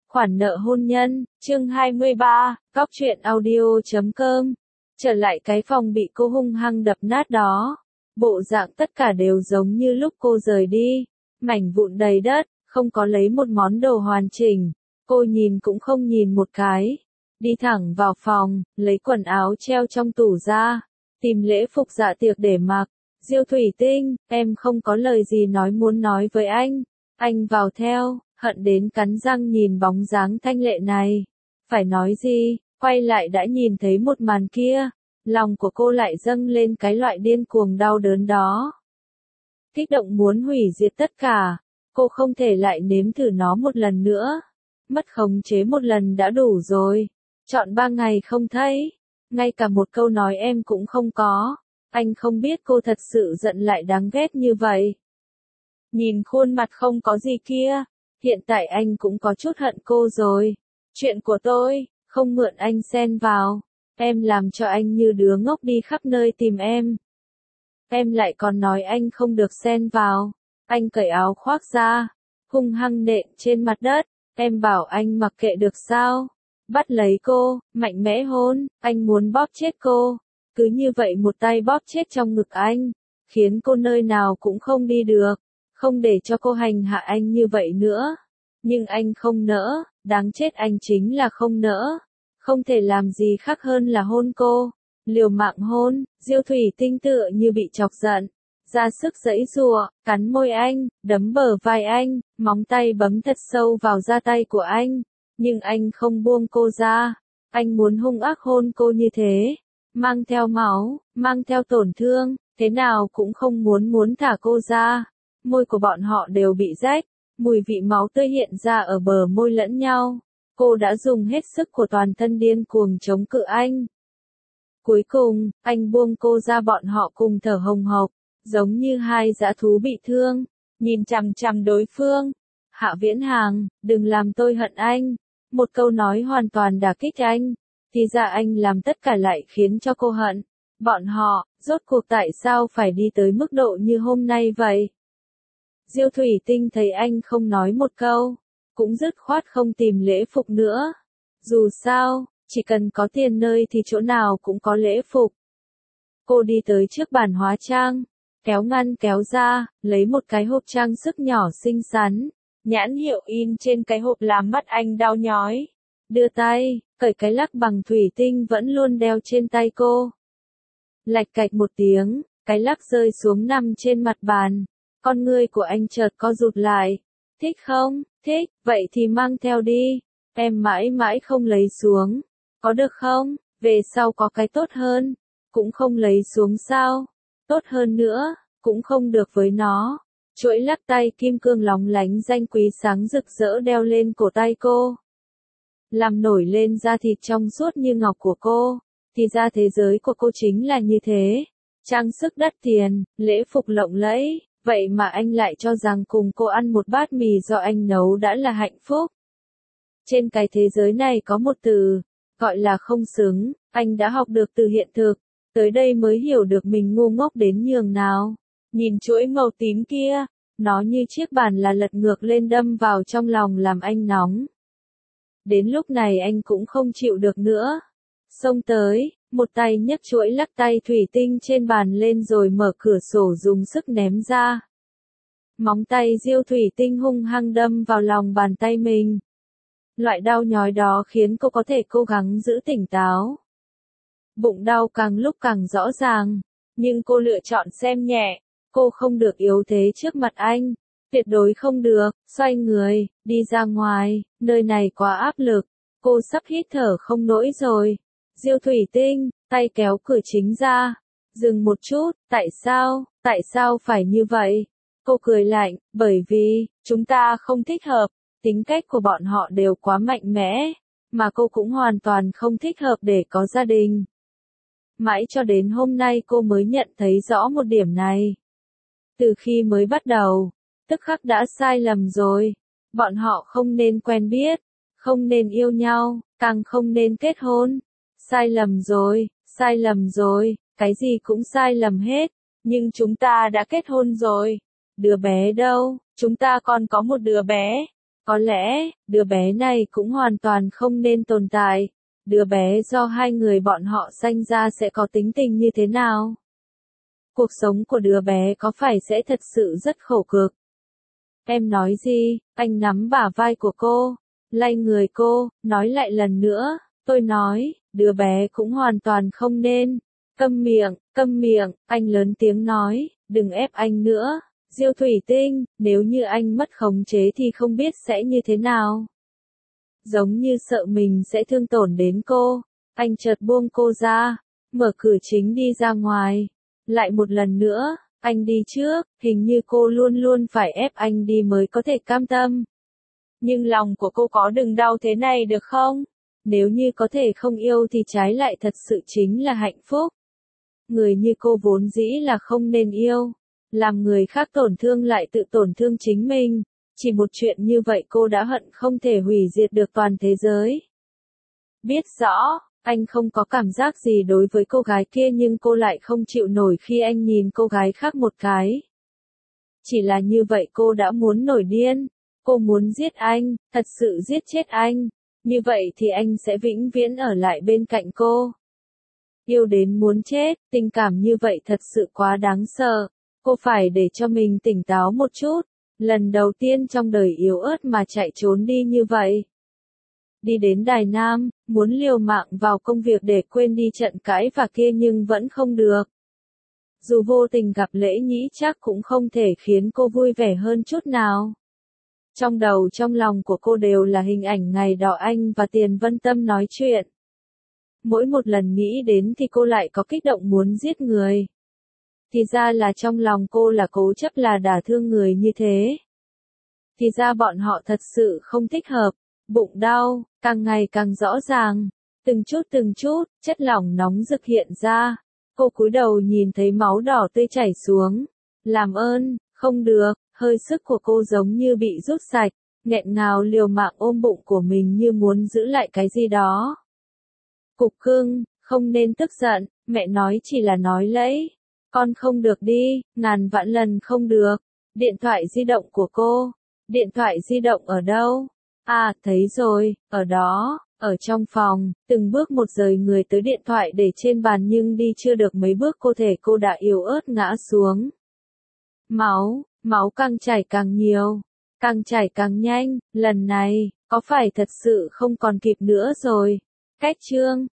Khoản nợ hôn nhân, chương 23, Cóc truyện audio.com. Trở lại cái phòng bị cô hung hăng đập nát đó. Bộ dạng tất cả đều giống như lúc cô rời đi. Mảnh vụn đầy đất, không có lấy một món đồ hoàn chỉnh. Cô nhìn cũng không nhìn một cái. Đi thẳng vào phòng, lấy quần áo treo trong tủ ra. Tìm lễ phục dạ tiệc để mặc. Diêu Thủy Tinh, em không có lời gì muốn nói với anh. Anh vào theo. Hận đến cắn răng nhìn bóng dáng thanh lệ này. Phải nói gì, quay lại đã nhìn thấy một màn kia. Lòng của cô lại dâng lên cái loại điên cuồng đau đớn đó. Kích động muốn hủy diệt tất cả. Cô không thể lại nếm thử nó một lần nữa. Mất khống chế một lần đã đủ rồi. Chọn 3 ngày không thấy. Ngay cả một câu nói em cũng không có. Anh không biết cô thật sự giận lại đáng ghét như vậy. Nhìn khuôn mặt không có gì kia. Hiện tại anh cũng có chút hận cô rồi. Chuyện của tôi, không mượn anh xen vào. Em làm cho anh như đứa ngốc đi khắp nơi tìm em. Em lại còn nói anh không được xen vào. Anh cởi áo khoác ra, hung hăng nện trên mặt đất. Em bảo anh mặc kệ được sao? Bắt lấy cô, mạnh mẽ hôn, anh muốn bóp chết cô. Cứ như vậy một tay bóp chết trong ngực anh, khiến cô nơi nào cũng không đi được. Không để cho cô hành hạ anh như vậy nữa. Nhưng anh không nỡ, đáng chết anh chính là không nỡ. Không thể làm gì khác hơn là hôn cô. Liều mạng hôn, Diêu Thủy Tinh tựa như bị chọc giận. Ra sức giãy giụa, cắn môi anh, đấm bờ vai anh, móng tay bấm thật sâu vào da tay của anh. Nhưng anh không buông cô ra. Anh muốn hung ác hôn cô như thế. Mang theo máu, mang theo tổn thương, thế nào cũng không muốn thả cô ra. Môi của bọn họ đều bị rách, mùi vị máu tươi hiện ra ở bờ môi lẫn nhau. Cô đã dùng hết sức của toàn thân điên cuồng chống cự anh. Cuối cùng, anh buông cô ra, bọn họ cùng thở hồng hộc, giống như hai dã thú bị thương, nhìn chằm chằm đối phương. Hạ Viễn Hàng, đừng làm tôi hận anh. Một câu nói hoàn toàn đả kích anh. Thì ra anh làm tất cả lại khiến cho cô hận. Bọn họ, rốt cuộc tại sao phải đi tới mức độ như hôm nay vậy? Diêu Thủy Tinh thấy anh không nói một câu, cũng dứt khoát không tìm lễ phục nữa. Dù sao, chỉ cần có tiền nơi thì chỗ nào cũng có lễ phục. Cô đi tới trước bàn hóa trang, kéo ngăn kéo ra, lấy một cái hộp trang sức nhỏ xinh xắn. Nhãn hiệu in trên cái hộp làm mắt anh đau nhói. Đưa tay, cởi cái lắc bằng thủy tinh vẫn luôn đeo trên tay cô. Lạch cạch một tiếng, cái lắc rơi xuống nằm trên mặt bàn. Con ngươi của anh chợt co rụt lại. Thích không? Thích, vậy thì mang theo đi. Em mãi mãi không lấy xuống. Có được không? Về sau có cái tốt hơn. Cũng không lấy xuống sao? Tốt hơn nữa, cũng không được với nó. Chuỗi lắc tay kim cương lóng lánh danh quý sáng rực rỡ đeo lên cổ tay cô. Làm nổi lên da thịt trong suốt như ngọc của cô. Thì ra thế giới của cô chính là như thế. Trang sức đắt tiền, lễ phục lộng lẫy. Vậy mà anh lại cho rằng cùng cô ăn một bát mì do anh nấu đã là hạnh phúc. Trên cái thế giới này có một từ, gọi là không xứng, anh đã học được từ hiện thực. Tới đây mới hiểu được mình ngu ngốc đến nhường nào. Nhìn chuỗi màu tím kia, nó như chiếc bàn là lật ngược lên đâm vào trong lòng làm anh nóng. Đến lúc này anh cũng không chịu được nữa. Xông tới, một tay nhấc chuỗi lắc tay thủy tinh trên bàn lên rồi mở cửa sổ dùng sức ném ra. Móng tay Diêu Thủy Tinh hung hăng đâm vào lòng bàn tay mình. Loại đau nhói đó khiến cô có thể cố gắng giữ tỉnh táo. Bụng đau càng lúc càng rõ ràng, nhưng cô lựa chọn xem nhẹ. Cô không được yếu thế trước mặt anh. Tuyệt đối không được, xoay người, đi ra ngoài, nơi này quá áp lực. Cô sắp hít thở không nổi rồi. Diêu Thủy Tinh, tay kéo cửa chính ra. Dừng một chút, tại sao phải như vậy? Cô cười lạnh, bởi vì, chúng ta không thích hợp. Tính cách của bọn họ đều quá mạnh mẽ. Mà cô cũng hoàn toàn không thích hợp để có gia đình. Mãi cho đến hôm nay cô mới nhận thấy rõ một điểm này. Từ khi mới bắt đầu, tức khắc đã sai lầm rồi. Bọn họ không nên quen biết, không nên yêu nhau, càng không nên kết hôn. Sai lầm rồi, cái gì cũng sai lầm hết. Nhưng chúng ta đã kết hôn rồi. Đứa bé đâu, chúng ta còn có một đứa bé. Có lẽ, đứa bé này cũng hoàn toàn không nên tồn tại. Đứa bé do hai người bọn họ sanh ra sẽ có tính tình như thế nào? Cuộc sống của đứa bé có phải sẽ thật sự rất khổ cực? Em nói gì? Anh nắm bả vai của cô, lay người cô, nói lại lần nữa. Tôi nói, đứa bé cũng hoàn toàn không nên. Câm miệng, anh lớn tiếng nói, đừng ép anh nữa. Diêu Thủy Tinh, nếu như anh mất khống chế thì không biết sẽ như thế nào. Giống như sợ mình sẽ thương tổn đến cô, anh chợt buông cô ra, mở cửa chính đi ra ngoài. Lại một lần nữa, anh đi trước, hình như cô luôn luôn phải ép anh đi mới có thể cam tâm. Nhưng lòng của cô có đừng đau thế này được không? Nếu như có thể không yêu thì trái lại thật sự chính là hạnh phúc. Người như cô vốn dĩ là không nên yêu. Làm người khác tổn thương lại tự tổn thương chính mình. Chỉ một chuyện như vậy cô đã hận không thể hủy diệt được toàn thế giới. Biết rõ, anh không có cảm giác gì đối với cô gái kia nhưng cô lại không chịu nổi khi anh nhìn cô gái khác một cái. Chỉ là như vậy cô đã muốn nổi điên. Cô muốn giết anh, thật sự giết chết anh. Như vậy thì anh sẽ vĩnh viễn ở lại bên cạnh cô. Yêu đến muốn chết, tình cảm như vậy thật sự quá đáng sợ. Cô phải để cho mình tỉnh táo một chút. Lần đầu tiên trong đời yếu ớt mà chạy trốn đi như vậy. Đi đến Đài Nam, muốn liều mạng vào công việc để quên đi trận cãi vã kia nhưng vẫn không được. Dù vô tình gặp Lễ Nhĩ chắc cũng không thể khiến cô vui vẻ hơn chút nào. Trong đầu trong lòng của cô đều là hình ảnh ngày đó anh và Tiền Vân Tâm nói chuyện. Mỗi một lần nghĩ đến thì cô lại có kích động muốn giết người. Thì ra là trong lòng cô là cố chấp là đả thương người như thế. Thì ra bọn họ thật sự không thích hợp. Bụng đau, càng ngày càng rõ ràng. Từng chút, chất lỏng nóng rực hiện ra. Cô cúi đầu nhìn thấy máu đỏ tươi chảy xuống. Làm ơn, không được, hơi sức của cô giống như bị rút sạch. Nghẹn ngào liều mạng ôm bụng của mình như muốn giữ lại cái gì đó. Cục cưng, không nên tức giận, mẹ nói chỉ là nói lẫy. Con không được đi, ngàn vạn lần không được. Điện thoại di động của cô. Điện thoại di động ở đâu? À, thấy rồi, ở đó, ở trong phòng. Từng bước một rời người tới điện thoại để trên bàn nhưng đi chưa được mấy bước cô đã yếu ớt ngã xuống. Máu càng chảy càng nhiều, càng chảy càng nhanh, lần này, có phải thật sự không còn kịp nữa rồi? Cách chương